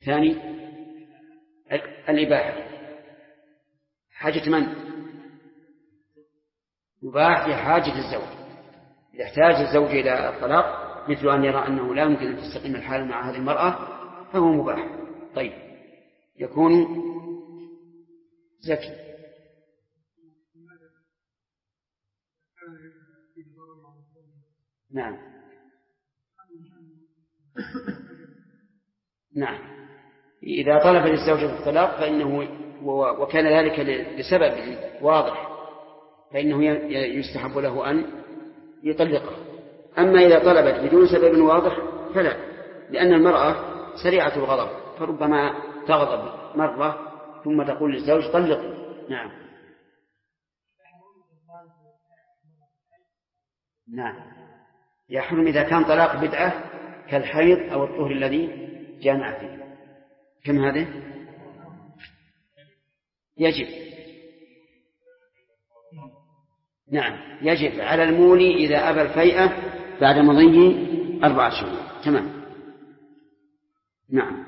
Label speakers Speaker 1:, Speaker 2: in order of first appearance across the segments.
Speaker 1: ثاني الإباحة. حاجة من؟ يباح لحاجة الزوج. إذا احتاج الزوج إلى الطلاق مثل أن يرى أنه لا يمكن أن تستقيم الحال مع هذه المرأة فهو مباح. طيب، يكون زكي. نعم نعم، إذا طلب للزوجة الطلاق فإنه وكان ذلك لسبب واضح فإنه يستحب له أن يطلقه. أما إذا طلبت بدون سبب واضح فلا، لأن المرأة سريعة الغضب فربما تغضب مرة ثم تقول للزوج طلقني. نعم نعم، يحرم إذا كان طلاق بدعة كالحيض أو الطهر الذي جامع فيه. كم هذا؟ يجب. نعم، يجب على المولي إذا أبى الفيئة بعد مضي 4 شهور. تمام. نعم.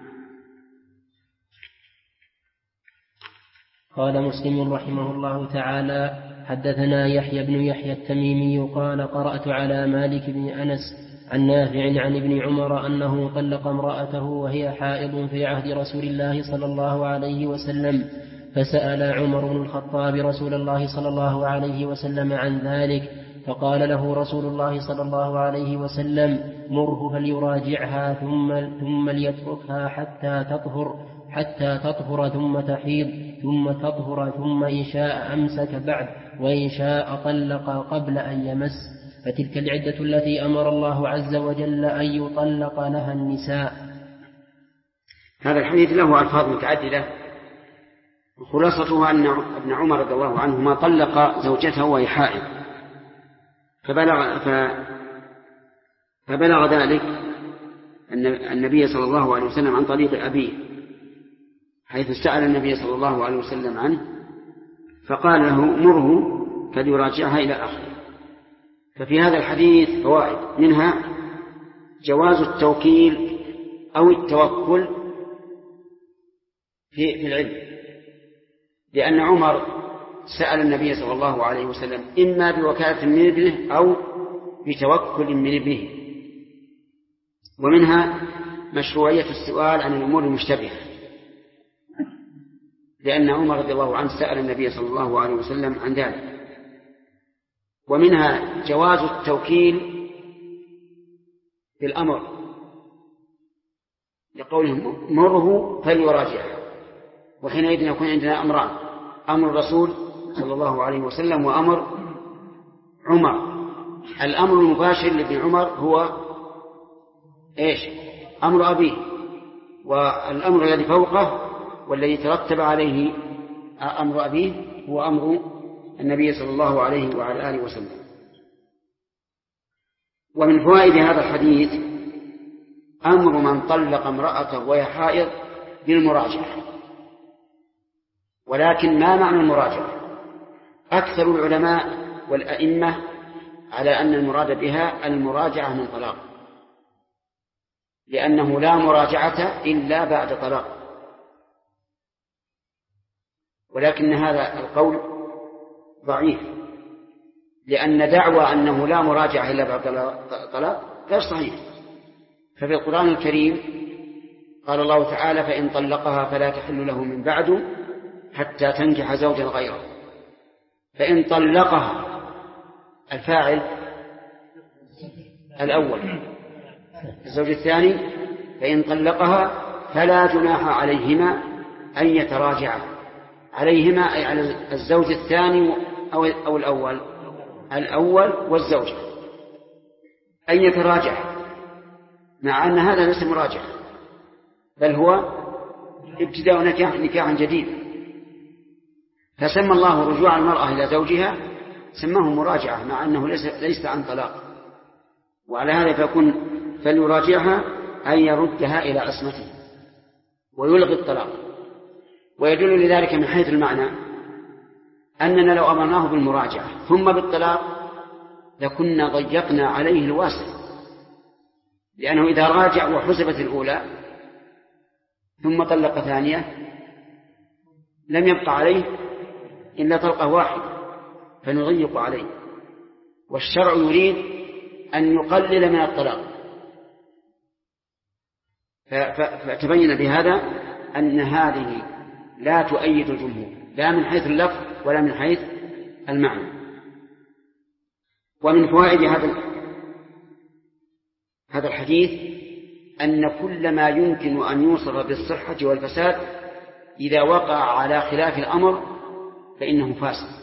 Speaker 2: قال مسلم رحمه الله تعالى: حدثنا يحيى بن يحيى التميمي قال: قرأت على مالك بن أنس عن نافع عن ابن عمر أنه طلق امرأته وهي حائض في عهد رسول الله صلى الله عليه وسلم، فسأل عمر بن الخطاب رسول الله صلى الله عليه وسلم عن ذلك، فقال له رسول الله صلى الله عليه وسلم: مره فليراجعها ثم ليتركها حتى تطهر ثم تحيض ثم تطهر ثم إن شاء أمسك بعد وإن شاء طلق قبل أن يمس، فتلك العدة التي أمر الله عز وجل أن يطلق لها النساء.
Speaker 1: هذا الحديث له ألفاظ متعددة، وخلاصتها أن ابن عمر رضي الله عنهما طلق زوجته وهي حائض، فبلغ ذلك أن النبي صلى الله عليه وسلم عن طريق أبيه، حيث سأل النبي صلى الله عليه وسلم عنه فقال له: مره فليراجعها إلى آخره. ففي هذا الحديث فوائد، منها جواز التوكيل أو التوكل في العلم، لأن عمر سأل النبي صلى الله عليه وسلم إما بوكالة من ابنه أو بتوكل من ابنه. ومنها مشروعية السؤال عن الأمور المشتبهة، لأن عمر رضي الله عنه سأل النبي صلى الله عليه وسلم عن ذلك. ومنها جواز التوكيل في الأمر، لقولهم: مره فليراجعها. وحينئذ يكون عندنا أمران: أمر الرسول صلى الله عليه وسلم وأمر عمر. الأمر المباشر لابن عمر هو إيش؟ أمر أبيه، والأمر الذي فوقه والذي ترتب عليه أمر أبيه هو أمر النبي صلى الله عليه وعلى آله وسلم. ومن فوائد هذا الحديث أمر من طلق امرأته وهي حائض بالمراجعة. ولكن ما معنى المراجعة؟ أكثر العلماء والأئمة على أن المراد بها المراجعة من طلاق، لأنه لا مراجعة إلا بعد طلاق. ولكن هذا القول ضعيف، لأن دعوى أنه لا مراجعة إلا بعد طلاق غير صحيح. ففي القرآن الكريم قال الله تعالى: فإن طلقها فلا تحل له من بعد حتى تنكح زوجا غيره. فإن طلقها، الفاعل الأول، الزوج الثاني. فإن طلقها فلا جناح عليهما أن يتراجعا. عليهما أي على الزوج الثاني أو الأول والزوجة أن يتراجع، مع أن هذا ليس مراجعة، بل هو ابتداء نكاح جديد. فسمى الله رجوع المرأة إلى زوجها سماه مراجعة، مع أنه ليس عن طلاق. وعلى هذا فيكون فليراجعها أن يردها إلى عصمته ويلغي الطلاق. ويدل لذلك من حيث المعنى أننا لو أمرناه بالمراجعة ثم بالطلاق لكنا ضيقنا عليه الواسع، لأنه إذا راجع وحسبت الأولى ثم طلق ثانية لم يبقى عليه إلا طلقة واحدة فنضيق عليه. والشرع يريد أن يقلل من الطلاق. فتبين بهذا أن هذه لا تؤيد الجمهور لا من حيث اللفظ ولا من حيث المعنى. ومن فوائد هذا الحديث أن كل ما يمكن أن يوصف بالصحة والفساد إذا وقع على خلاف الأمر فإنه فاسد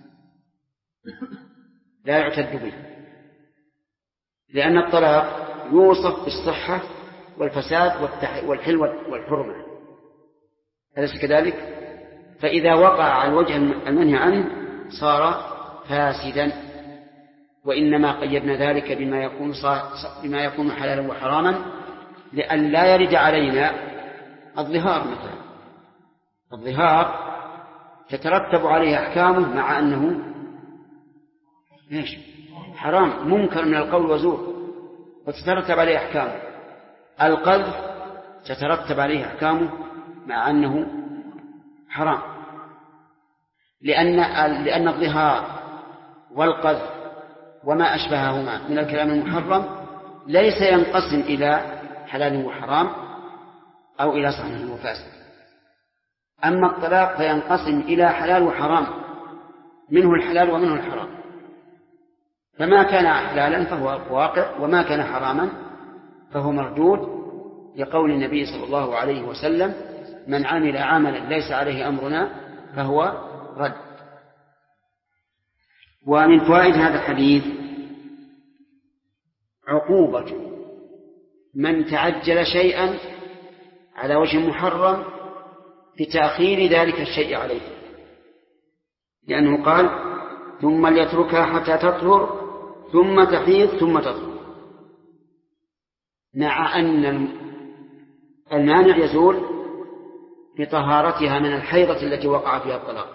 Speaker 1: لا يعتد به، لأن الطلاق يوصف بالصحة والفساد والحل والحرمة، أليس كذلك؟ فإذا وقع على الوجه المنهي عنه صار فاسدا. وإنما قيدنا ذلك بما يكون حلالا وحراما لأن لا يرد علينا الظهار مثلا. الظهار تترتب عليه أحكامه مع أنه حرام منكر من القول وزور وتترتب عليه أحكامه. القذف تترتب عليه أحكامه مع أنه حرام، لأن الظهار والقذف وما أشبههما من الكلام المحرم ليس ينقسم إلى حلال وحرام أو إلى صحيح وفاسد. أما الطلاق فينقسم إلى حلال وحرام، منه الحلال ومنه الحرام، فما كان حلالا فهو واقع وما كان حراما فهو مردود، لقول النبي صلى الله عليه وسلم: من عمل عملا ليس عليه أمرنا فهو رد. ومن فوائد هذا الحديث عقوبة من تعجل شيئا على وجه محرم بتأخير ذلك الشيء عليه، لأنه قال: ثم ليتركها حتى تطهر ثم تحيض ثم تطهر، مع أن المانع يزول بطهارتها من الحيضة التي وقع فيها الطلاق.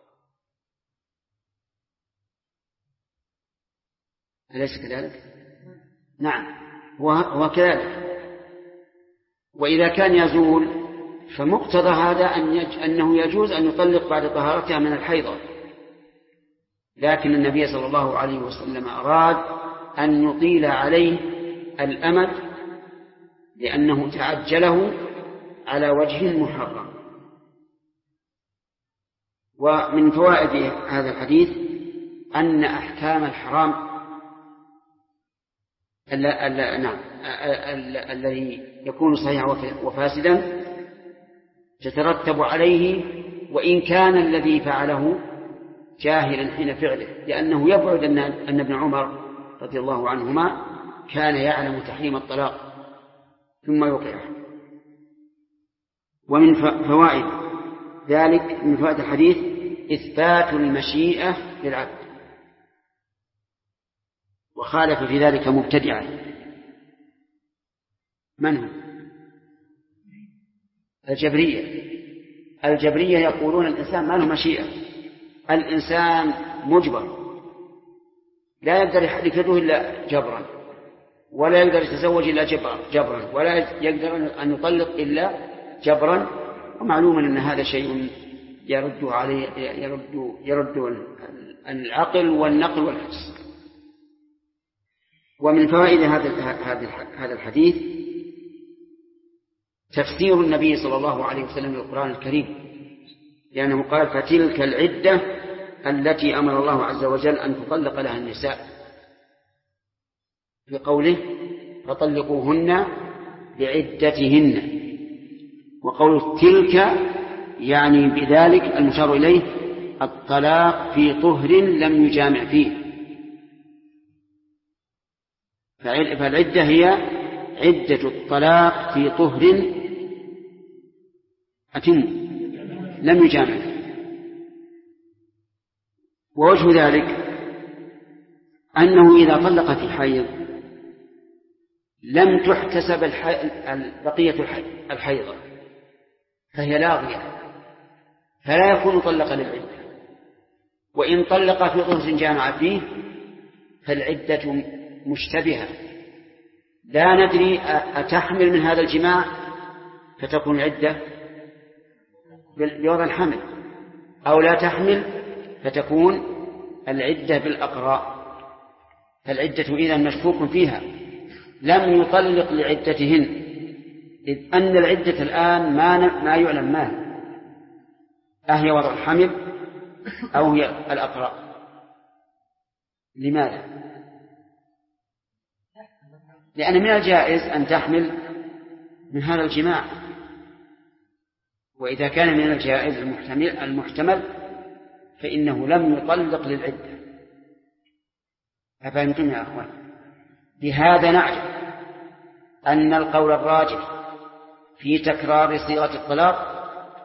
Speaker 1: أليس كذلك؟ نعم هو كذلك. وإذا كان يزول فمقتضى هذا أنه يجوز أن يطلق بعد طهارتها من الحيضة، لكن النبي صلى الله عليه وسلم أراد أن يطيل عليه الأمد لأنه تعجله على وجه محرم. ومن فوائد هذا الحديث أن أحكام الحرام الذي يكون صحيحا وفاسدا تترتب عليه وإن كان الذي فعله جاهلا حين فعله، لأنه يبعد أن ابن عمر رضي الله عنهما كان يعلم تحريم الطلاق ثم يوقعه. ومن فوائد ذلك من فوائد الحديث إثبات المشيئة للعبد، وخالف في ذلك مبتدعا. من هم؟ الجبرية يقولون الإنسان ما له مشيئة، الإنسان مجبر، لا يقدر يحرك يده إلا جبرا، ولا يقدر يتزوج إلا جبرا، ولا يقدر أن يطلق إلا جبرا. ومعلوم أن هذا شيء يرد العقل والنقل والحس. ومن فوائد هذا الحديث تفسير النبي صلى الله عليه وسلم للقرآن الكريم، لأنه قال: فتلك العدة التي أمر الله عز وجل أن تطلق لها النساء، بقوله: فطلقوهن لعدتهن. وقول تلك يعني بذلك المشار إليه الطلاق في طهر لم يجامع فيه، فالعدة هي عدة الطلاق في طهر أتم لم يجامع فيه. ووجه ذلك أنه إذا طلق في حيض لم تحتسب بقية الحيضة فهي لاغية، فلا يكون طلق للعدة. وإن طلق في طهر جامع فيه فالعدة مشتبهة، لا ندري أتحمل من هذا الجماع فتكون العدة بوضع الحمل، أو لا تحمل فتكون العدة بالأقراء. فالعدة إذا مشكوك فيها، لم يطلق لعدتهن، إذ أن العدة الآن ما يعلم ما هي، أهي وضع الحمل أو هي الأقراء. لماذا؟ لأن من الجائز أن تحمل من هذا الجماع، وإذا كان من الجائز المحتمل فإنه لم يطلق للعدة. أفهمتم يا أخوان؟ بهذا نعلم أن القول الراجح في تكرار صيغة الطلاق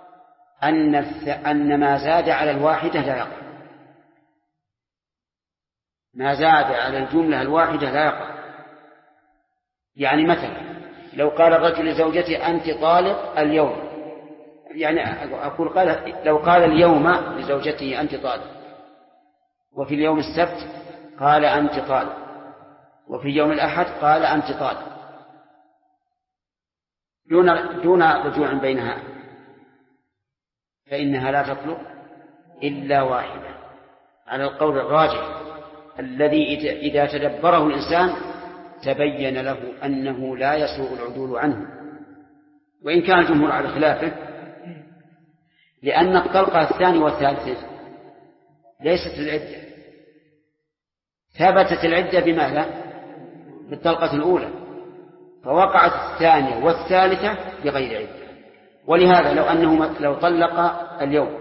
Speaker 1: أن ما زاد على الواحدة لا يقع، ما زاد على الجملة الواحدة لا يقع. يعني مثلا لو قال الرجل لزوجته أنت طالق اليوم، يعني أقول لو قال اليوم لزوجته أنت طالق، وفي اليوم السبت قال أنت طالق، وفي يوم الأحد قال أنت طالق، دون رجوع بينها، فإنها لا تطلق إلا واحدة على القول الراجح الذي إذا تدبره الإنسان تبين له أنه لا يسوغ العدول عنه، وإن كان الجمهور على خلافه، لأن الطلقة الثانية والثالثة ليست العدة، ثبتت العدة بماذا؟ بالطلقة الأولى، فوقعت الثانية والثالثة بغير عدة. ولهذا لو طلق اليوم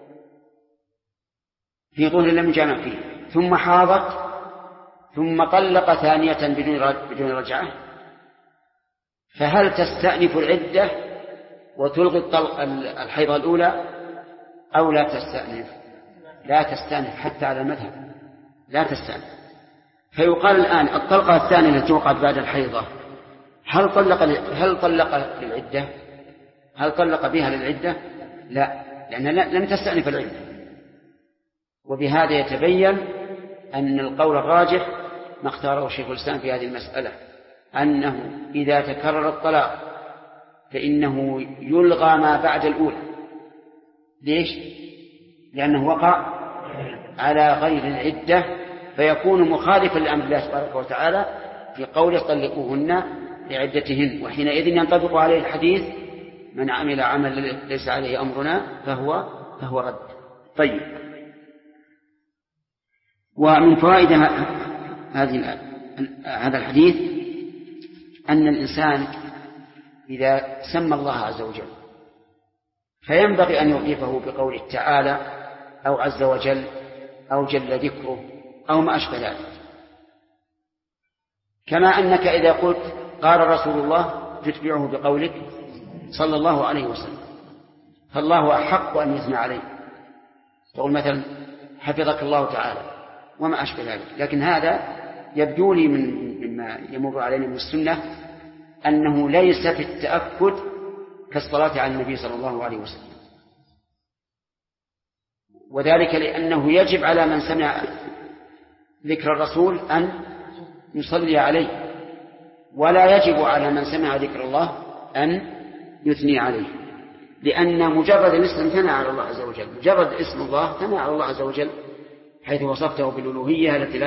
Speaker 1: في طهر لم يجامع فيه ثم حاضت ثم طلق ثانية بدون رجعة، فهل تستأنف العدة وتلغي الحيضة الأولى أو لا تستأنف؟ لا تستأنف حتى على المذهب، لا تستأنف. فيقال الآن الطلقة الثانية التي وقعت بعد الحيضة هل طلق للعدة؟ هل طلق بها للعدة؟ لا، لأنها لم تستأنف العدة. وبهذا يتبين أن القول الراجح ما اختاره شيخ الإسلام في هذه المسألة، أنه إذا تكرر الطلاق فإنه يلغى ما بعد الأولى. ليش؟ لأنه وقع على غير العدة، فيكون مخالفا لأمر الله تبارك وتعالى في قوله طلقوهن لعدتهن، وحينئذ ينطبق عليه الحديث من عمل عمل ليس عليه أمرنا فهو رد. طيب، ومن فوائد هذا الحديث أن الإنسان إذا سمى الله عز وجل فينبغي أن يضيفه بقوله تعالى أو عز وجل أو جل ذكره أو ما أشبه ذلك، كما أنك إذا قلت قال رسول الله تتبعه بقولك صلى الله عليه وسلم، فالله أحق أن يثنى عليه، تقول مثلا حفظك الله تعالى وما أشبه ذلك. لكن هذا يبدو لي مما يمر علينا من السنة أنه ليس في التأكد كالصلاة على النبي صلى الله عليه وسلم، وذلك لأنه يجب على من سمع ذكر الرسول أن يصلي عليه، ولا يجب على من سمع ذكر الله أن يثني عليه، لأن مجرد الاسم ثنى على الله عز وجل، مجرد اسم الله ثنى على الله عز وجل، حيث وصفته بالألوهية التي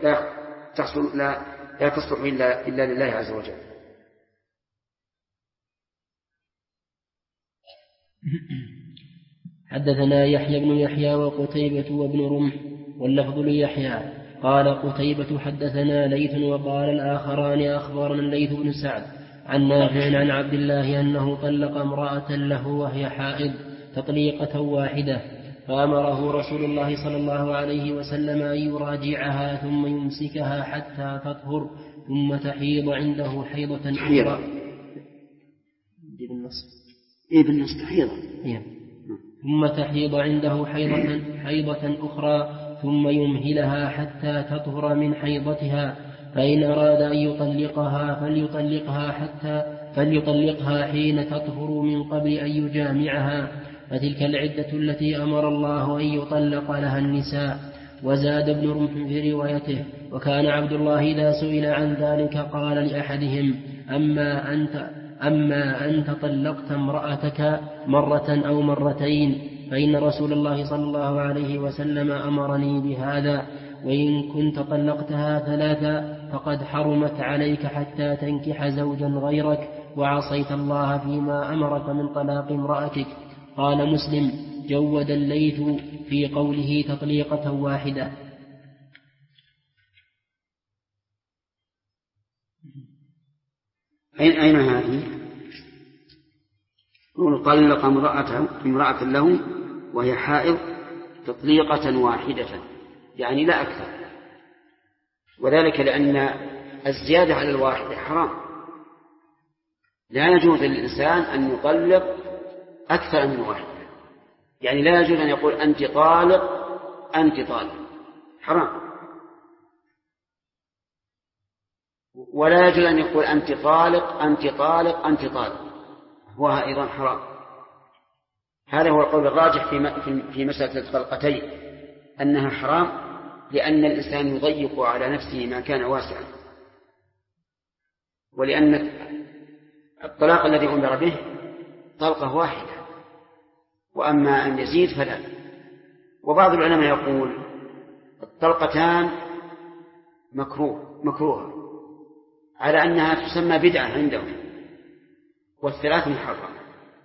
Speaker 1: لا تصلح إلا لله عز وجل.
Speaker 2: حدثنا يحيى بن يحيى وقتيبة وابن رمح واللفظ ليحيى قال قتيبة حدثنا ليث وقال الآخران أخبرنا الليث بن سعد عن نافع عن عبد الله أنه طلق امرأة له وهي حائض تطليقة واحدة، فأمره رسول الله صلى الله عليه وسلم أن يراجعها ثم يمسكها حتى تطهر ثم تحيض عنده حيضة أخرى.
Speaker 1: بالنص حيضة.
Speaker 2: ثم تحيض عنده حيضة أخرى ثم يمهلها حتى تطهر من حيضتها، فإن أراد أن يطلقها فليطلقها حين تطهر من قبل أن يجامعها، فتلك العدة التي أمر الله أن يطلق لها النساء. وزاد ابن رمح في روايته أما أنت طلقت امرأتك مرة أو مرتين فإن رسول الله صلى الله عليه وسلم أمرني بهذا، وإن كنت طلقتها 3 فقد حرمت عليك حتى تنكح زوجا غيرك، وعصيت الله فيما أمرك من طلاق امرأتك. قال مسلم: جود الليث في قوله تطليقة واحدة.
Speaker 1: أين هذه؟ يقول: طلق امرأة له وهي حائض تطليقة واحدة، يعني لا أكثر، وذلك لأن الزيادة على الواحدة حرام. لا يجوز للإنسان أن يطلق أكثر من واحدة، يعني لا يجوز أن يقول أنت طالق أنت طالق، حرام. ولا يجوز أن يقول أنت طالق أنت طالق أنت طالق، هو أيضا حرام. هذا هو القول الراجح في مسألة الطلقتين، أنها حرام، لأن الإنسان يضيق على نفسه ما كان واسعا، ولأن الطلاق الذي أمر به طلقة واحدة، وأما أن يزيد فلا. وبعض العلماء يقول الطلقتان مكروهة على أنها تسمى بدعة عندهم، والثلاث محرمة.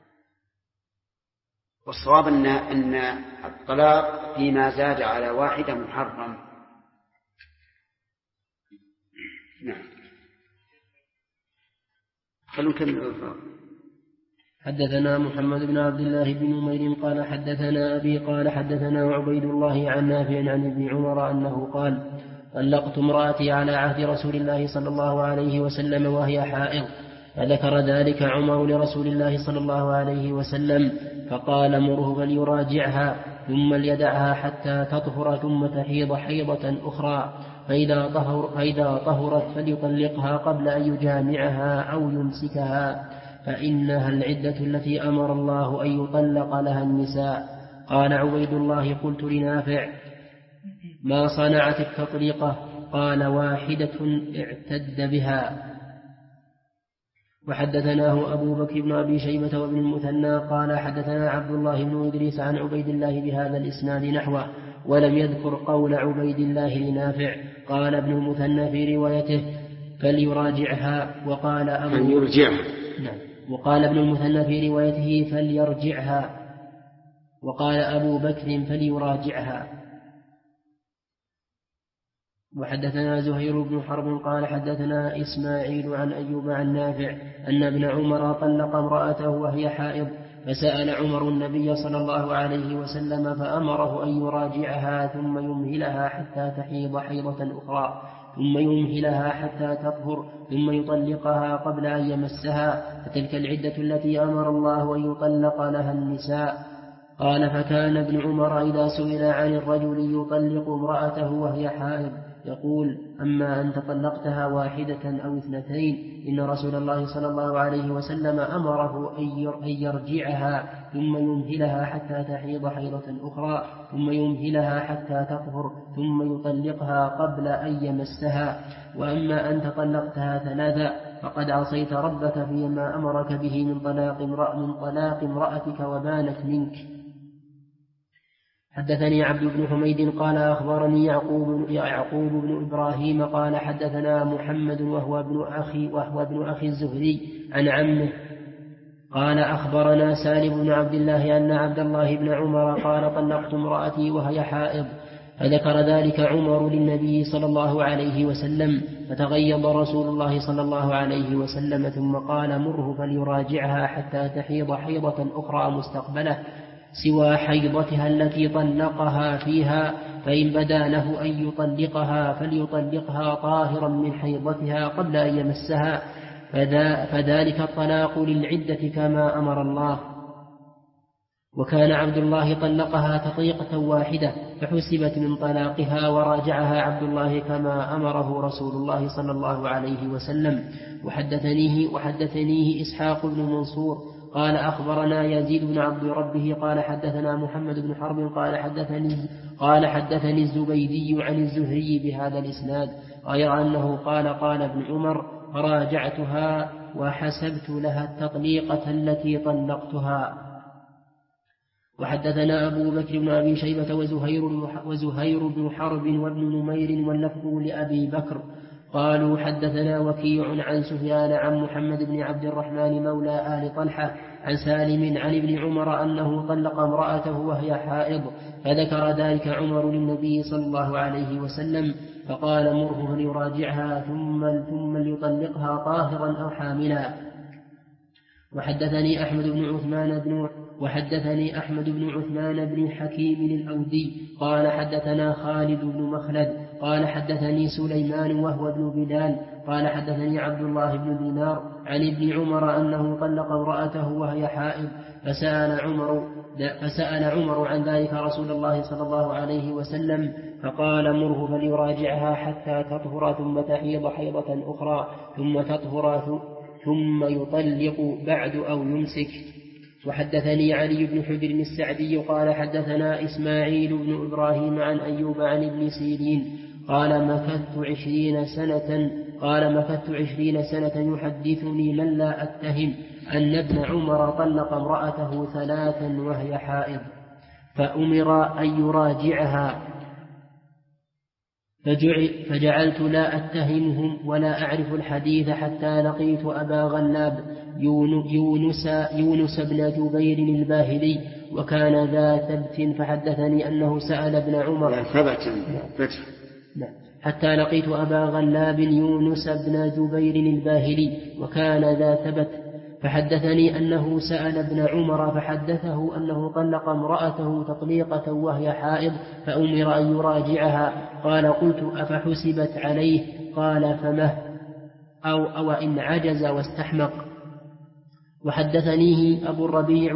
Speaker 1: والصواب أن الطلاق فيما زاد على واحدة محرم. نعم. خلوا نكمل.
Speaker 2: حدثنا محمد بن عبد الله بن نمير قال حدثنا أبي قال حدثنا عبيد الله عن نافع عن ابن عمر أنه قال: طلقت امرأتي على عهد رسول الله صلى الله عليه وسلم وهي حائض، فذكر ذلك عمر لرسول الله صلى الله عليه وسلم، فقال: مره فليراجعها ثم ليدعها حتى تطهر ثم تحيض حيضة أخرى، فإذا طهرت فليطلقها قبل أن يجامعها أو يمسكها، فإنها العدة التي أمر الله أن يطلق لها النساء. قال عبيد الله: قلت لنافع: ما صنعت التطليقة؟ قال: واحدة اعتد بها. وحدثناه أبو بكر بن أبي شيبة وابن المثنى قال حدثنا عبد الله بن إدريس عن عبيد الله بهذا الإسناد نحوه، ولم يذكر قول عبيد الله لنافع. قال ابن المثنى في روايته: فليراجعها. وقال ابن المثنى في روايته: فليرجعها. وقال أبو بكر: فليراجعها. وحدثنا زهير بن حرب قال حدثنا إسماعيل عن أيوب عن نافع أن ابن عمر طلق امرأته وهي حائض، فسأل عمر النبي صلى الله عليه وسلم فأمره أن يراجعها ثم يمهلها حتى تحيض حيضة أخرى، ثم يمهلها حتى تطهر، ثم يطلقها قبل أن يمسها، فتلك العدة التي أمر الله أن يطلق لها النساء. قال: فكان ابن عمر إذا سئل عن الرجل يطلق امرأته وهي حائض يقول: أما أنت طلقتها واحدة أو 2 إن رسول الله صلى الله عليه وسلم أمره أن يرجعها ثم يمهلها حتى تحيض حيضة أخرى، ثم يمهلها حتى تطهر، ثم يطلقها قبل أن يمسها. وأما أنت طلقتها 3 فقد عصيت ربك فيما أمرك به من طلاق امرأتك وبانت منك. حدثني عبد بن حميد قال أخبرني يعقوب بن إبراهيم قال حدثنا محمد وهو ابن أخي الزهري عن عمه قال أخبرنا سالم بن عبد الله أن عبد الله بن عمر قال: طلقت امرأتي وهي حائض، فذكر ذلك عمر للنبي صلى الله عليه وسلم، فتغيظ رسول الله صلى الله عليه وسلم ثم قال: مره فليراجعها حتى تحيض حيضة أخرى مستقبله سوى حيضتها التي طلقها فيها، فإن بدا له أن يطلقها فليطلقها طاهرا من حيضتها قبل أن يمسها، فذلك الطلاق للعدة كما أمر الله. وكان عبد الله طلقها تطليقة واحدة فحسبت من طلاقها، وراجعها عبد الله كما أمره رسول الله صلى الله عليه وسلم. وحدثنيه إسحاق بن منصور قال أخبرنا يزيد بن عبد ربه قال حدثنا محمد بن حرب قال حدثني الزبيدي عن الزهري بهذا الإسناد، غير أنه قال ابن عمر: فراجعتها وحسبت لها التطليقة التي طلقتها. وحدثنا أبو بكر بن أبي شيبة وزهير بن حرب وابن نمير واللفظ لأبي بكر قالوا حدثنا وكيع عن سفيان عن محمد بن عبد الرحمن مولى آل طلحة عن سالم عن ابن عمر أنه طلق امرأته وهي حائض، فذكر ذلك عمر للنبي صلى الله عليه وسلم فقال مره فليراجعها ثم ليطلقها طاهرا أو حاملا. وحدثني أحمد بن عثمان بن حكيم الأودي قال حدثنا خالد بن مخلد قال حدثني سليمان وهو ابن بلال قال حدثني عبد الله بن دينار عن ابن عمر أنه طلق امرأته وهي حائض، فسأل عمر عن ذلك رسول الله صلى الله عليه وسلم فقال مره فليراجعها حتى تطهر ثم تحيض حيضة أخرى ثم تطهر ثم يطلق بعد أو يمسك. وحدثني علي بن حجر السعدي قال حدثنا إسماعيل بن إبراهيم عن أيوب عن ابن سيرين قال مكثت 20 سنة يحدثني من لا أتهم أن ابن عمر طلق امرأته 3 وهي حائض، فأمر أن يراجعها، فجعلت لا أتهمهم ولا أعرف الحديث حتى لقيت أبا غلاب يونس بن جبير الباهلي وكان ذا ثبت فحدثني أنه سأل ابن عمر حتى لقيت أبا غلاب يونس بن جبير الباهلي وكان ذا ثبت فحدثني أنه سأل ابن عمر فحدثه أنه طلق امرأته تطليقة وهي حائض فأمر أن يراجعها. قال قلت أفحسبت عليه؟ قال فمه أو إن عجز واستحمق. وحدثنيه أبو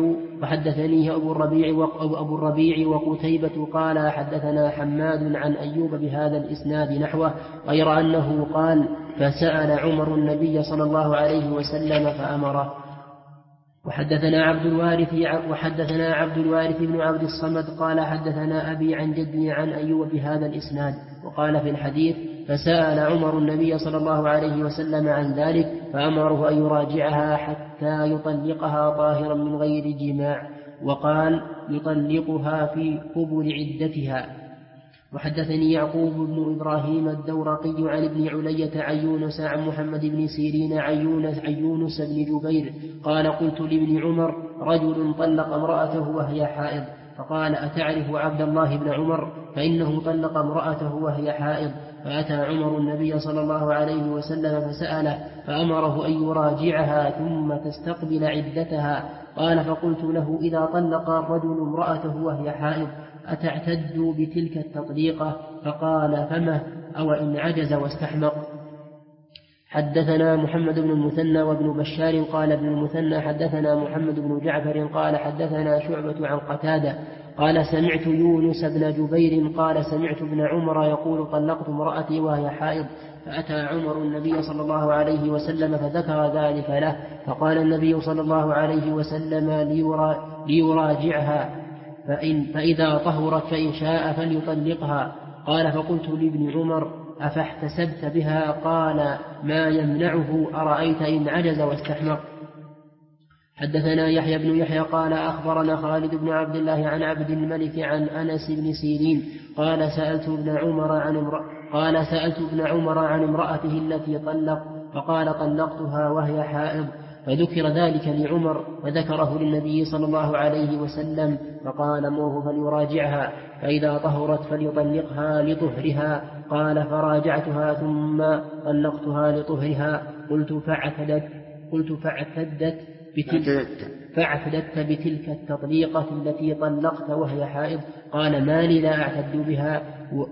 Speaker 2: الربيع وقتيبة قال حدثنا حماد عن أيوب بهذا الإسناد نحوه غير أنه قال فسأل عمر النبي صلى الله عليه وسلم فأمره. وحدثنا عبد الوارث بن عبد الصمد قال حدثنا أبي عن جدي عن أيوب بهذا الإسناد وقال في الحديث فسأل عمر النبي صلى الله عليه وسلم عن ذلك فأمره أن يراجعها حتى يطلقها طاهرا من غير جماع، وقال يطلقها في قبل عدتها. وحدثني يعقوب بن إبراهيم الدورقي عن ابن علية عن يونس عن محمد بن سيرين عن يونس بن جبير قال قلت لابن عمر رجل طلق امرأته وهي حائض، فقال أتعرف عبد الله بن عمر فإنه طلق امرأته وهي حائض، فأتى عمر النبي صلى الله عليه وسلم فسأله فأمره أن يراجعها ثم تستقبل عدتها. قال فقلت له إذا طلق الرجل امرأته وهي حائض أتعتد بتلك التطليقة؟ فقال فمه أو إن عجز واستحمق. حدثنا محمد بن المثنى وابن بشار قال ابن المثنى حدثنا محمد بن جعفر قال حدثنا شعبة عن قتادة قال سمعت يونس بن جبير قال سمعت ابن عمر يقول طلقت امرأتي وهي حائض، فأتى عمر النبي صلى الله عليه وسلم فذكر ذلك له، فقال النبي صلى الله عليه وسلم ليراجعها فإذا طهرت فإن شاء فليطلقها. قال فقلت لابن عمر أفاحتسبت بها؟ قال ما يمنعه، أرأيت إن عجز واستحمق. حدثنا يحيى بن يحيى قال أخبرنا خالد بن عبد الله عن عبد الملك عن أنس بن سيرين قال سألت ابن عمر عن امرأته التي طلق فقال طلقتها وهي حائض، فذكر ذلك لعمر وذكره للنبي صلى الله عليه وسلم فقال مره فليراجعها فإذا طهرت فليطلقها لطهرها. قال فراجعتها ثم طلقتها لطهرها. قلت فاعتدت بتلك التطليقة التي طلقت وهي حائض؟ قال ما لي لا أعتد بها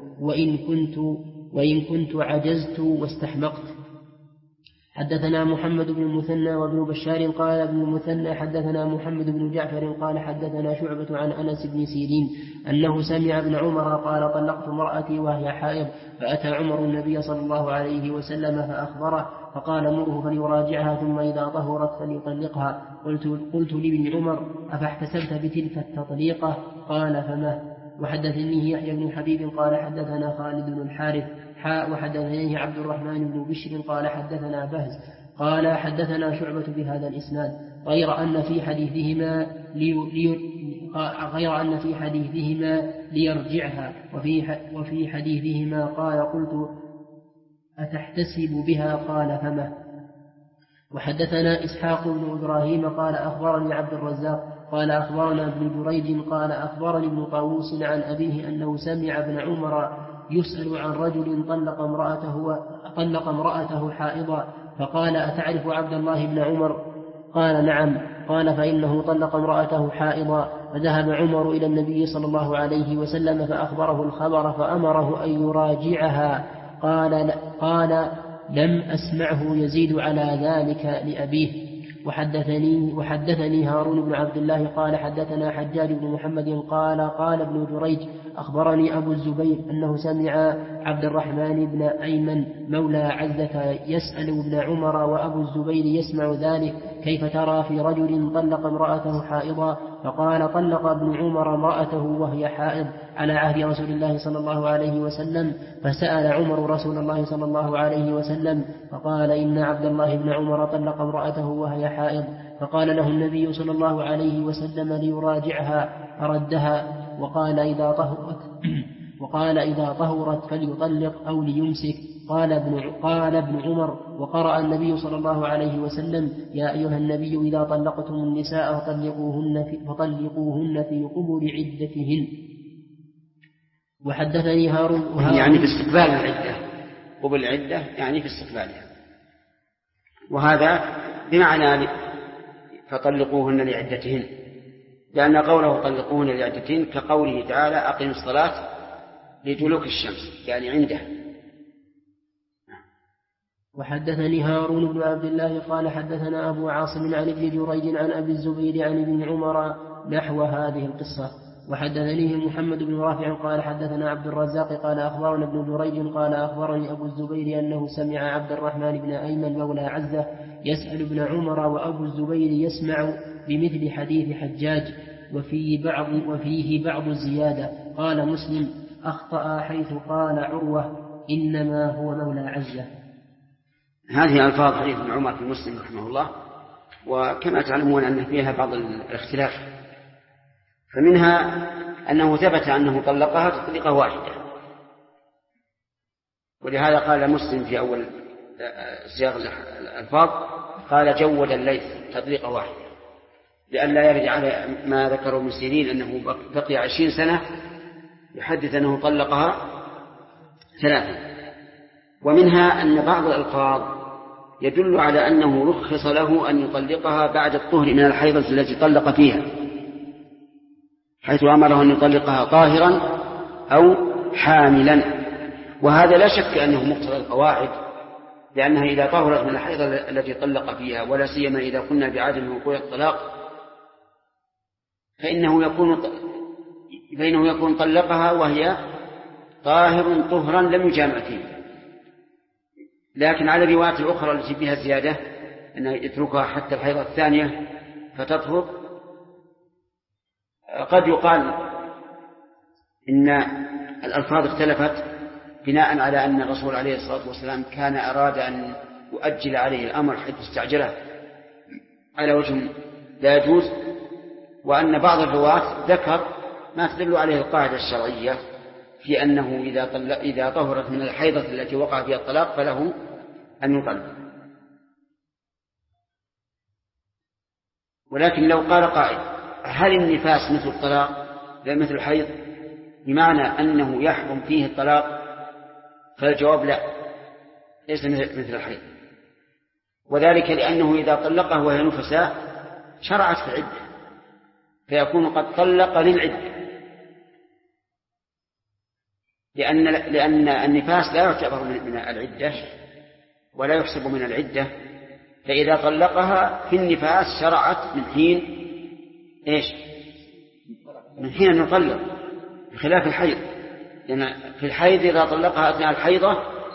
Speaker 2: وإن كنت عجزت واستحمقت. حدثنا محمد بن المثنى وابن بشار قال ابن المثنى حدثنا محمد بن جعفر قال حدثنا شعبة عن أنس بن سيرين أنه سمع ابن عمر قال طلقت امرأتي وهي حائض، فأتى عمر النبي صلى الله عليه وسلم فأخبره فقال مره فليراجعها ثم إذا طهرت فليطلقها. قلت لابن عمر أفاحتسبت بتلك التطليقة؟ قال فما. وحدثني يحيى بن حبيب قال حدثنا خالد بن الحارث وحدثني عبد الرحمن بن بشر قال حدثنا بهز قال حدثنا شعبة بهذا الإسناد غير أن في حديثهما ليرجعها وفي حديثهما قال قلت أتحتسب بها قال فما. وحدثنا إسحاق بن إبراهيم قال أخبرني عبد الرزاق قال أخبرنا ابن جريج قال أخبرني ابن طاووس عن أبيه أنه سمع ابن عمر يسأل عن رجل طلق امرأته حائضا فقال أتعرف عبد الله بن عمر قال نعم قال فإنه طلق امرأته حائضا فذهب عمر إلى النبي صلى الله عليه وسلم فأخبره الخبر فأمره أن يراجعها قال لم أسمعه يزيد على ذلك لأبيه. وحدثني هارون بن عبد الله قال حدثنا حجاج بن محمد قال ابن جريج أخبرني أبو الزبير أنه سمع عبد الرحمن بن أيمن مولى عزة يسأل ابن عمر وأبو الزبير يسمع ذلك كيف ترى في رجل طلق امرأته حائضا فقال طلق ابن عمر امرأته وهي حائض على عهد رسول الله صلى الله عليه وسلم فسأل عمر رسول الله صلى الله عليه وسلم فقال إن عبد الله بن عمر طلق امرأته وهي حائض فقال له النبي صلى الله عليه وسلم ليراجعها فردها وقال إذا طهرت فليطلق أو ليمسك. قال ابن عمر وقرأ النبي صلى الله عليه وسلم يا أيها النبي إذا طلقتم النساء فطلقوهن في قبل عدتهن. وحدثني هارون
Speaker 1: يعني في استقبال العدة قبل العدة يعني في استقبالها وهذا بمعنى فطلقوهن لعدتهن لأن قوله طلقوهن لعدتهن كقوله تعالى أقم الصلاة لدلوك الشمس يعني عنده.
Speaker 2: وحدثني هارون بن عبد الله قال حدثنا أبو عاصم عن ابن جريج عن أبي الزبير عن ابن عمر نحو هذه القصة. وحدثني محمد بن رافع قال حدثنا عبد الرزاق قال أخبرنا ابن جريج قال أخبرني أبو الزبير أنه سمع عبد الرحمن بن أيمن مولى عزة يسأل ابن عمر وأبو الزبير يسمع بمثل حديث حجاج وفيه بعض الزيادة. قال مسلم أخطأ حيث قال عروة إنما هو مولى عزة.
Speaker 1: هذه ألفاظ حديث ابن عمر في مسلم رحمه الله وكما تعلمون أن فيها بعض الاختلاف فمنها أنه ثبت أنه طلقها تطليقة واحدة ولهذا قال مسلم في أول سياق الألفاظ قال جود الليث تطليقة واحدة لئلا يرجع على ما ذكروا من سنين أنه بقي 20 سنة يحدث أنه طلقها 3. ومنها أن بعض الألفاظ يدل على أنه رخص له أن يطلقها بعد الطهر من الحيضة التي طلق فيها حيث أمره أن يطلقها طاهرا أو حاملا وهذا لا شك أنه مقتضى القواعد لأنها إذا طهرت من الحيضة التي طلق فيها ولا سيما إذا قلنا بعدم وقوع الطلاق فإنه يكون طلقها وهي طاهر طهرا لم يجامع فيه. لكن على الروايات الأخرى التي فيها زيادة أنه يتركها حتى الحيضة الثانية فتطهر قد يقال إن الألفاظ اختلفت بناء على أن الرسول عليه الصلاة والسلام كان أراد أن يؤجل عليه الأمر حيث استعجله على وجه لا يجوز وأن بعض الرواة ذكر ما تدل عليه القاعدة الشرعية في أنه إذا طهرت من الحيضة التي وقع فيها الطلاق فله أن يطلق. ولكن لو قال قائل هل النفاس مثل الطلاق لا مثل الحيض بمعنى أنه يحرم فيه الطلاق فالجواب لا ليس مثل الحيض وذلك لأنه إذا طلقه وهي نفساء شرعت في العدة فيكون قد طلق للعدة لأن النفاس لا يعتبر من العدة ولا يحسب من العدة فإذا طلقها في النفاس شرعت من حين من حين أن يطلق بخلاف الحيض لأن في الحيض إذا طلقها أثناء الحيضة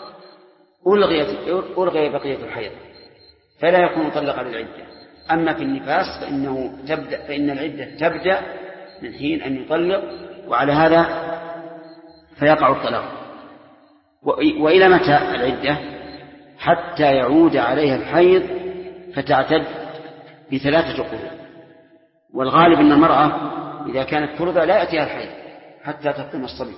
Speaker 1: ألغي بقية الحيض فلا يكون مطلقا للعدة. أما في النفاس فإن العدة تبدأ من حين أن يطلق وعلى هذا فيقع الطلاق. وإلى متى العدة؟ حتى يعود عليها الحيض فتعتد ب3 قروء. والغالب أن المرأة إذا كانت ترضع لا يأتيها الحيض حتى تقيم الصبي.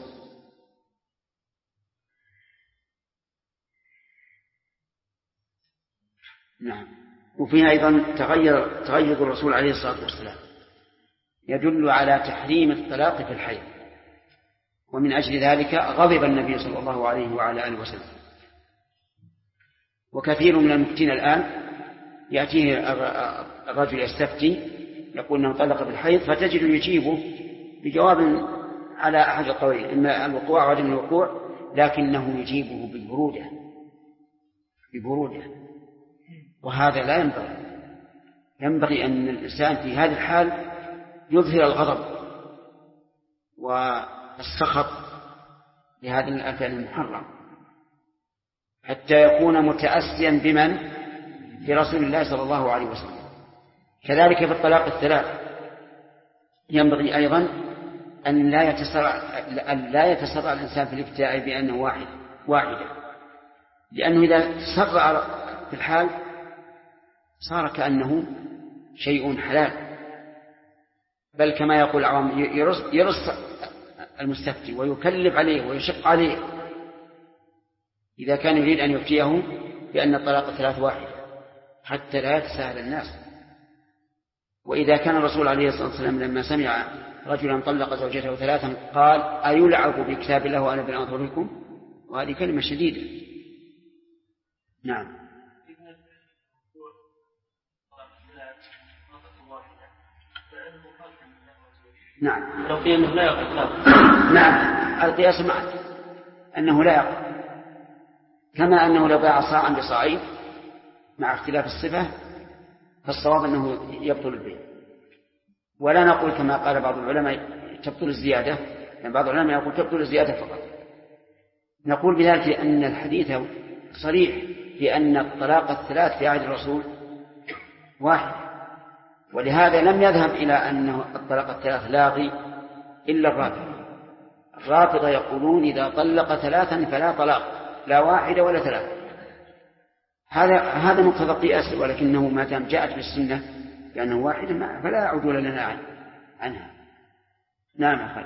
Speaker 1: نعم. وفيها أيضا تغير الرسول عليه الصلاة والسلام يدل على تحريم الطلاق في الحيض، ومن أجل ذلك غضب النبي صلى الله عليه وعلى آله وسلم. وكثير من المفتين الآن يأتيه الرجل يستفتي يقول أنه طلق بالحيض، فتجد يجيبه بجواب على أحد القولين، إما الوقوع أو عدم الوقوع، لكنه يجيبه ببرودة، وهذا لا ينبغي. ينبغي أن الإنسان في هذه الحال يظهر الغضب والسخط لهذا الفعل المحرم حتى يكون متأسيا بمن؟ برسول الله صلى الله عليه وسلم. كذلك في الطلاق الثلاث ينبغي أيضا أن لا يتسرع الإنسان في الابتداء بأنه واحدة، لأنه إذا تسرع في الحال صار كأنه شيء حلال، بل كما يقول العوام يرص المستفتي ويكلف عليه ويشق عليه إذا كان يريد أن يفتيه بأن الطلاق 3 واحدة حتى لا يتساهل الناس. وإذا كان الرسول عليه الصلاة والسلام لما سمع رجلا طلق زوجته 3 قال: أيلعب بكتاب الله وأنا بين أظهركم؟ وهذه كلمة شديدة. نعم. نعم.
Speaker 2: لو في أنه لا يقع.
Speaker 1: نعم، القياس معك أنه لا يقع، كما أنه لو باع صاعا بصاعين مع اختلاف الصفة فالصواب أنه يبطل البيع. ولا نقول كما قال بعض العلماء تبطل الزيادة، يعني بعض العلماء يقول تبطل الزيادة فقط. نقول بذلك أن الحديث صريح بأن الطلاق 3 في عهد الرسول 1، ولهذا لم يذهب إلى أن الطلاق 3 لاغي إلا الرافضة يقولون إذا طلق 3 فلا طلاق، لا 1 ولا 3. هذا مقتضى قياس، ولكنه ما دام جاءت بالسنة لأنه 1 فلا عدول لنا عنها. نعم أخي.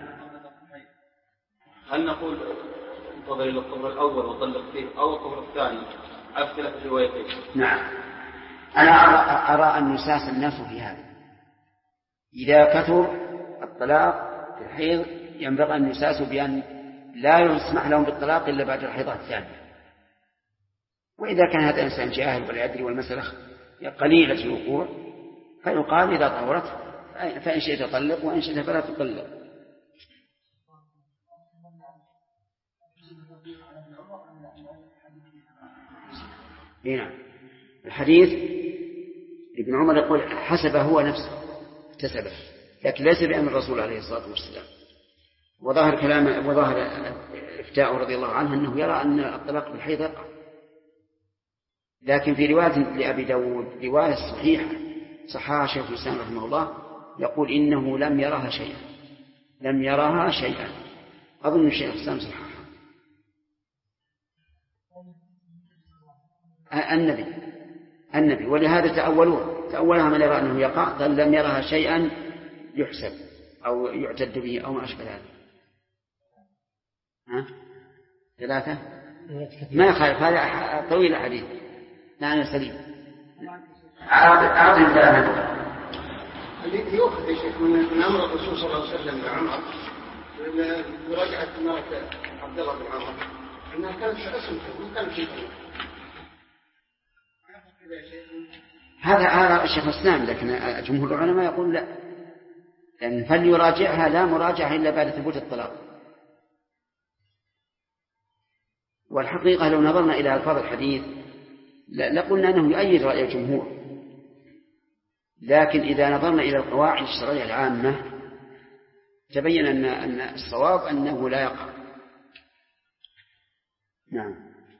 Speaker 3: هل نقول انتظر إلى الطهر الأول وطلق فيه أو الطهر الثاني على اختلاف الروايتين؟
Speaker 1: نعم، أنا أرى أن يساس الناس في هذا. إذا كثر الطلاق في الحيض ينبغي أن يساسوا بأن لا يسمح لهم بالطلاق إلا بعد الحيضة الثانية. وإذا كان هذا الإنسان جاهل ولا يدري والمسألة قليلة الوقوع فيقال إذا طهرت فإن شئت طلق وإن شئت فلا تطلق. نعم. الحديث ابن عمر يقول حسبه هو نفسه اكتسبه، لكن ليس بأمر الرسول عليه الصلاة والسلام. وظاهر إفتاء رضي الله عنه أنه يرى أن الطلاق بالحيض يقع. لكن في رواية لأبي داود رواية صحيحة صححها شيخ الإسلام رحمه الله يقول إنه لم يرها شيئا. أظن الشيخ الإسلام صححها. النبي ولهذا تأولها من يرى أنه يقع، قال لم يرها شيئا يحسب أو يعتد به أو ما أشبه هذا. 3 ما يخالف، هذا طويل الحديث. نعم سليم. أعطي 3
Speaker 4: اللي يؤخذ يا شيخ من أمر الرسول صلى الله عليه وسلم لعمر برجعة مرة عبد الله بن عمر أنها كانت أسمته وكانت شيء
Speaker 1: هذا الشيخ الإسلام، لكن جمهور العلماء يقول لا، لأن فليراجعها لا مراجعة إلا بعد ثبوت الطلاق. والحقيقة لو نظرنا إلى ألفاظ الحديث لقلنا أنه يؤيد رأي الجمهور، لكن إذا نظرنا إلى القواعد الشرعية العامة تبين أن الصواب أنه لا يقع. نعم.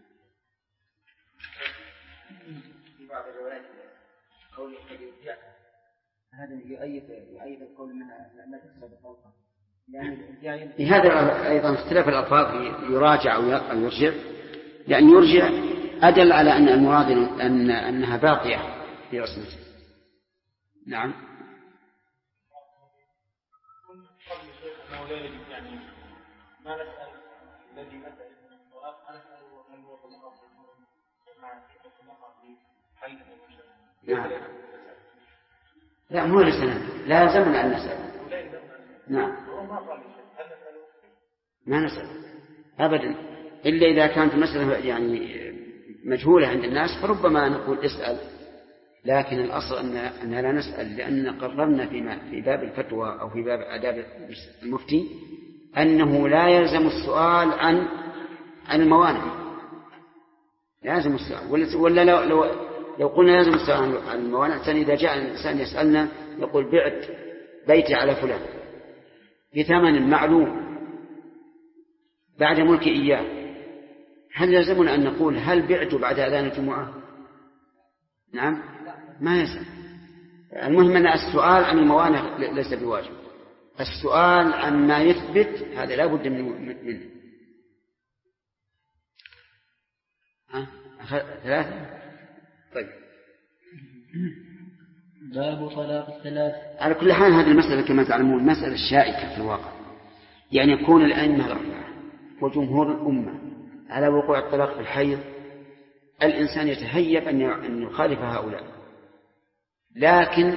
Speaker 1: بعض الروايات قول الحديث هذا يؤيد القول منها لا تحسب فوقها. هذا أيضا اختلاف الألفاظ يراجع أو يرجع لأن يرجع أدل على أن المراد أنها باقية في عصمته. نعم.
Speaker 3: ما نسأل الذي مثل الطلاق نسأل من هو
Speaker 1: لا مو لسنا لا يلزمنا أن نسأل. نعم ما نسأل أبدا إلا إذا كانت المسألة يعني مجهولة عند الناس فربما نقول اسأل، لكن الأصل أننا لا نسأل، لأن قررنا في باب الفتوى أو في باب آداب المفتي أنه لا يلزم السؤال عن الموانع، لازم السؤال. ولا لو قلنا لازم السؤال عن الموانع، إذا جاء الإنسان يسألنا يقول بعت بيتي على فلان بثمن معلوم بعد ملك إياه، هل يلزمنا أن نقول هل بعت بعد أذان الجمعة؟ نعم ما يلزم. المهم أن السؤال عن الموانع ليس بواجب، السؤال عن ما يثبت هذا لا بد منه. ثلاثة. طيب
Speaker 2: باب طلاق الثلاث.
Speaker 1: على كل حال هذه المسألة كما تعلمون مسألة شائكة في الواقع، يعني يكون الأئمة الأربعة وجمهور الأمة على وقوع الطلاق في الحيض، الإنسان يتهيب أن يخالف هؤلاء، لكن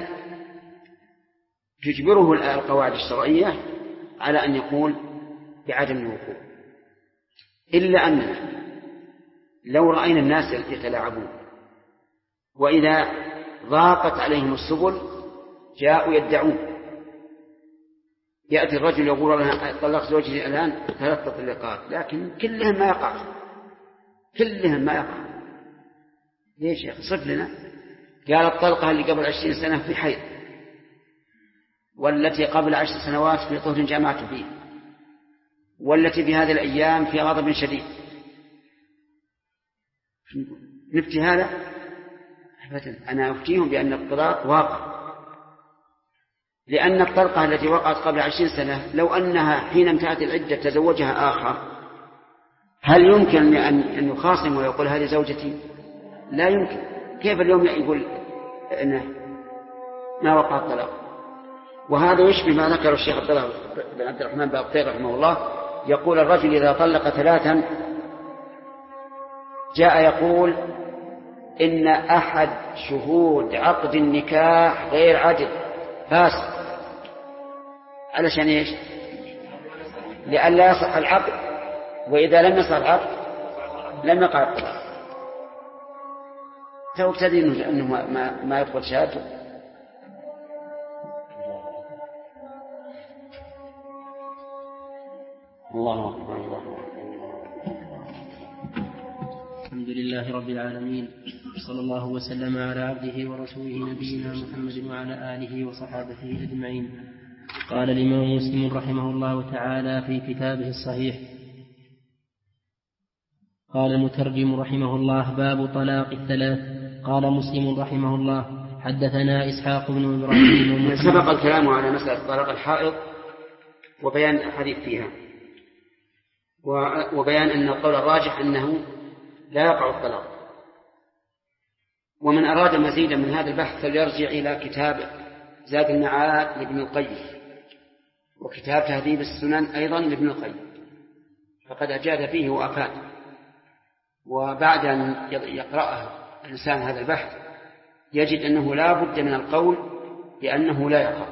Speaker 1: تجبره القواعد الشرعية على أن يقول بعدم الوقوع. إلا أننا لو رأينا الناس يتلاعبون وإذا ضاقت عليهم السبل جاءوا يدعون، يأتي الرجل يقول لها طلق زوجتي الآن 3 طلقات، لكن كلهم ما يقع. ليش يا أخي صف لنا؟ قال الطلقة اللي قبل 20 سنة في حيض، والتي قبل 10 سنوات في طهر جامعت فيه، والتي بهذه الأيام في غضب شديد. نفتي هذا؟ أنا أفتيهم بأن الطلاق واقع، لأن الطلقة التي وقعت قبل 20 سنة لو أنها حين انتهت العدة تزوجها آخر، هل يمكن أن يخاصم ويقول هذه زوجتي؟ لا يمكن. كيف اليوم يقول إنه ما وقع الطلاق؟ وهذا يشبه ما ذكر الشيخ عبد الله بن عبد الرحمن بن عبد رحمه الله، يقول الرجل إذا طلق 3 جاء يقول إن أحد شهود عقد النكاح غير عادل فاسد، علشان إيش؟ لئلا يصح العقد، وإذا لم يصح العقد لم يقع الطلاق. تقتدي أنه ما يدخل شهادته. الله أكبر. الله أكبر.
Speaker 2: الحمد لله رب العالمين، صلى الله وسلم على عبده ورسوله نبينا محمد وعلى آله وصحابته أجمعين. قال الإمام مسلم رحمه الله تعالى في كتابه الصحيح، قال المترجم رحمه الله: باب طلاق الثلاث. قال مسلم رحمه الله: حدثنا إسحاق بن إبراهيم.
Speaker 1: سبق الكلام على مسألة طلاق الحائض وبيان الحديث فيها، وبيان أن القول الراجح أنه لا يقع الطلاق. ومن أراد مزيدا من هذا البحث فليرجع إلى كتاب زاد المعاد لابن القيم، وكتاب تهذيب السنن أيضا لابن القيم، فقد أجاد فيه وأفاد. وبعد أن يقرأه الإنسان هذا البحث يجد أنه لا بد من القول بأنه لا يقع.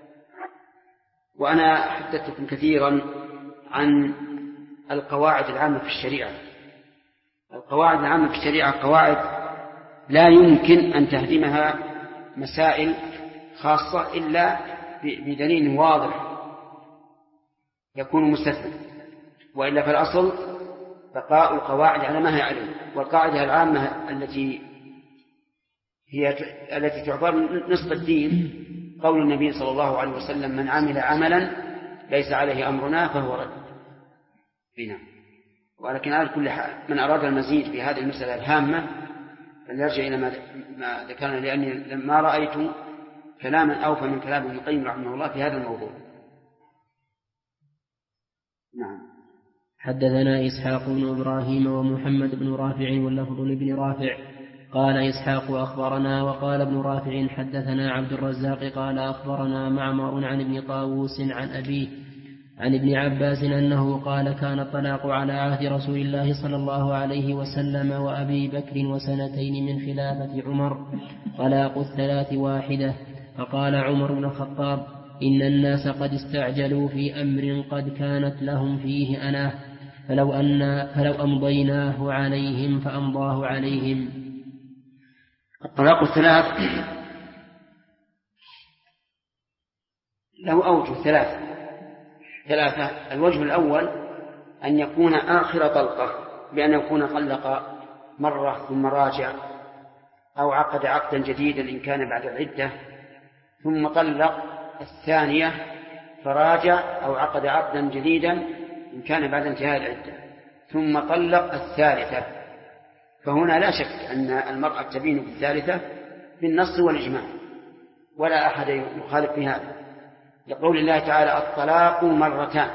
Speaker 1: وأنا حدثتكم كثيرا عن القواعد العامة في الشريعة. القواعد العامة في الشريعة قواعد لا يمكن أن تهدمها مسائل خاصة إلا بدليل واضح يكون مستثنى، وإلا فالأصل بقاء القواعد على ما هي عليه. والقاعدة العامة التي تعتبر نصف الدين قول النبي صلى الله عليه وسلم: من عمل عملا ليس عليه أمرنا فهو رد بنا. ولكن على كل حال من أراد المزيد في هذه المسألة الهامة فليرجع إلى ما ذكرنا، لأني لما رأيت كلاما أوفى من كلام ابن القيم رحمه الله في هذا الموضوع. نعم.
Speaker 2: حدثنا إسحاق بن إبراهيم ومحمد بن رافع واللفظ لابن رافع قال إسحاق أخبرنا وقال ابن رافع حدثنا عبد الرزاق قال أخبرنا معمر عن ابن طاووس عن أبيه عن ابن عباس أنه قال كان الطلاق على عهد رسول الله صلى الله عليه وسلم وأبي بكر وسنتين من خلافة عمر طلاق 3 واحدة. فقال عمر بن الخطاب إن الناس قد استعجلوا في أمر قد كانت لهم فيه أناه فلو أمضيناه عليهم فأمضاه عليهم.
Speaker 1: الطلاق 3 له أوجه 3. الوجه الأول أن يكون آخر طلقة بأن يكون طلق مرة ثم راجع أو عقد عقدا جديدا إن كان بعد العدة ثم طلق الثانية فراجع أو عقد عقدا جديدا إن كان بعد انتهاء العدة ثم طلق الثالثة. فهنا لا شك أن المرأة تبين بالثالثة بالنص والإجماع ولا أحد يخالف في هذا، لقول الله تعالى الطلاق مرتان،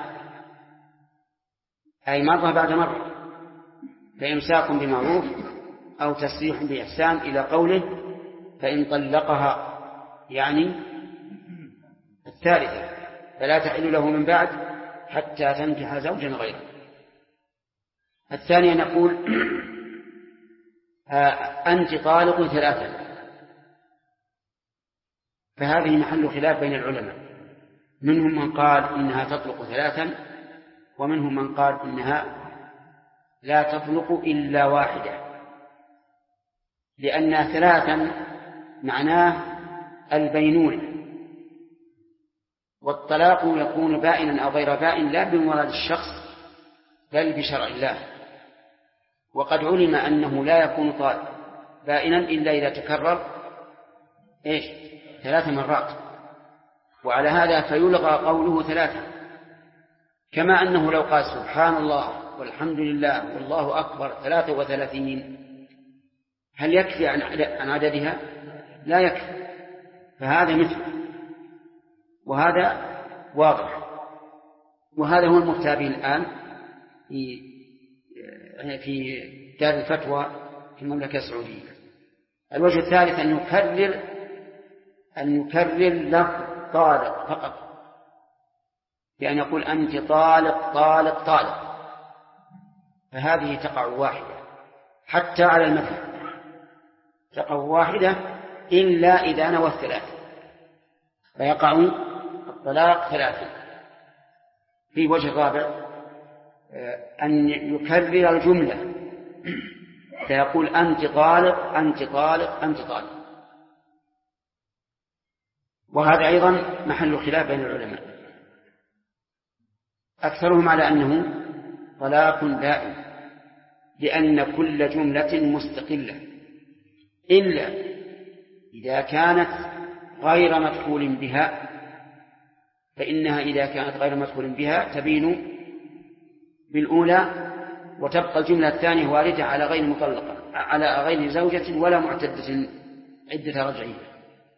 Speaker 1: أي مرة بعد مرة، فإمساك بمعروف أو تسريح بإحسان إلى قوله فإن طلقها يعني الثالثة فلا تحل له من بعد حتى تنكح زوجا غيره. الثانية نقول أنت طالق 3، فهذه محل خلاف بين العلماء، منهم من قال إنها تطلق 3 ومنهم من قال إنها لا تطلق إلا 1، لأن 3 معناه البينونة، والطلاق يكون بائنا أو غير بائن لا بمراد الشخص بل بشرع الله. وقد علم أنه لا يكون بائنا إلا إذا تكرر 3 مرات، وعلى هذا فيلغى قوله 3، كما أنه لو قال سبحان الله والحمد لله والله أكبر 33 هل يكفي عن عددها؟ لا يكفي، فهذا مثل وهذا واضح، وهذا هو المفتى به الآن في دار الفتوى في المملكة السعودية. الوجه الثالث أن يكرر لفظ طالق فقط، بأن يقول أنت طالق طالق طالق، فهذه تقع 1 حتى على المذهب تقع 1 إلا إذا نوى 3 فيقع الطلاق 3. في وجه رابع أن يكرر الجملة فيقول أنت طالق أنت طالق أنت طالق، وهذا أيضا محل خلاف بين العلماء، أكثرهم على أنه طلاق دائم لأن كل جملة مستقلة إلا إذا كانت غير مدخول بها، فإنها إذا كانت غير مدخول بها تبين بالأولى وتبقى الجملة الثانية واردة على غير مطلقة على غير زوجة ولا معتدة عدة رجعية.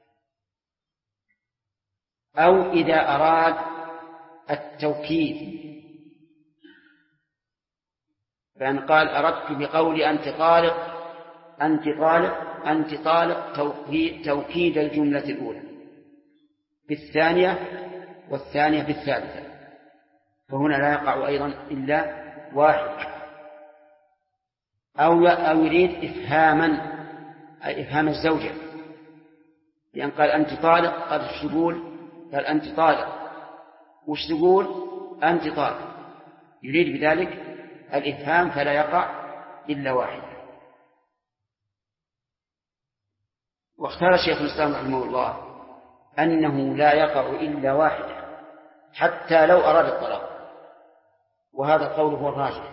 Speaker 1: أو إذا أراد التوكيد فإن قال أردت بقولي أنت طالق أنت طالق أنت طالق توكيد الجملة الأولى بالثانية والثانية بالثالثة، فهنا لا يقع أيضا إلا 1. أو يريد إفهاما أي إفهام الزوجة، لأن قال أنت طالق قال ايش تقول؟ قال أنت طالق وش تقول؟ أنت طالق، يريد بذلك الإفهام فلا يقع إلا 1. واختار شيخ الإسلام رحمه الله أنه لا يقع إلا 1 حتى لو أراد الطلاق، وهذا القول هو الراجح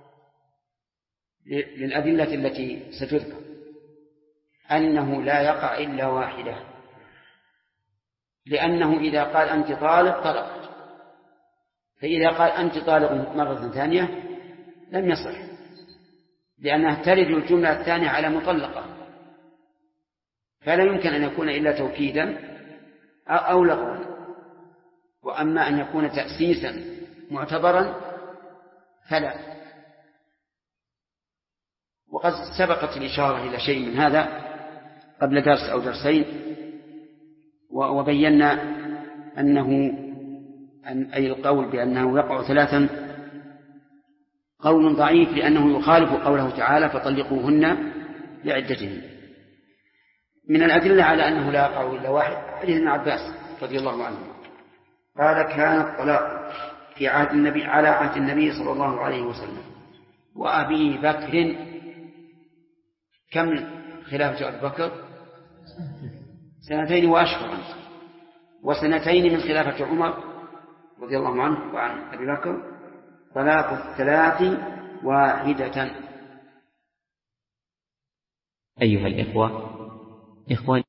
Speaker 1: للأدلة التي ستذكر أنه لا يقع إلا 1، لأنه إذا قال أنت طالق طلقت، فإذا قال أنت طالق مرة ثانية لم يصح، لأنها ترد الجملة الثانية على مطلقة، فلا يمكن أن يكون إلا توكيدا أو لغوا. وأما أن يكون تأسيسا معتبرا فلا. وقد سبقت الإشارة إلى شيء من هذا قبل درس أو درسين، وبينا أنه أي القول بأنه يقع ثلاثا قول ضعيف، لأنه يخالف قوله تعالى فطلقوهن لعدتهن. من الأدلة على أنه لا يقع إلا واحد حديث ابن عباس رضي الله عنه قال كان الطلاق في عهد النبي على عهد النبي صلى الله عليه وسلم وأبي بكر. كم خلافة أبي بكر؟ 2 وأشهرا، وسنتين من خلافة عمر رضي الله عنه وعن أبي بكر طلاق 3 واحدة.
Speaker 5: أيها الإخوة،